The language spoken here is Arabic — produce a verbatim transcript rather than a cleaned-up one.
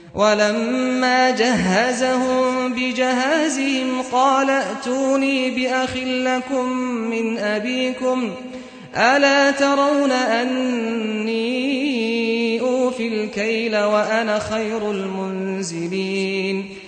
ولما جهزهم بجهازهم قال ائتوني بأخ لكم من أبيكم ألا ترون أني أوفي الكيل وأنا خير المنزلين